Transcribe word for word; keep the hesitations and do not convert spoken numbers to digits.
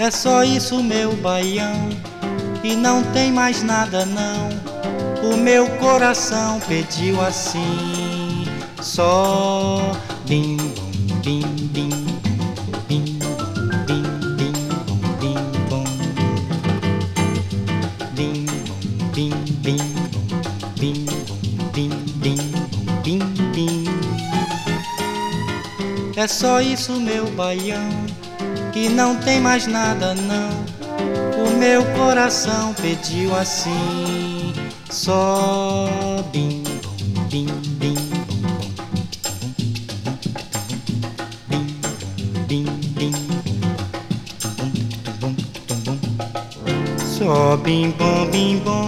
É só isso, meu baião, e não tem mais nada não. O meu coração pediu assim, só bim bom, bim bim bim bim bim bim bom, bim bom, bim bim bim bim bim bim bim. É só isso, meu baião, e não tem mais nada não. O meu coração pediu assim, só bim bom, bim bim bim bim bim, só bim bom, bim bom.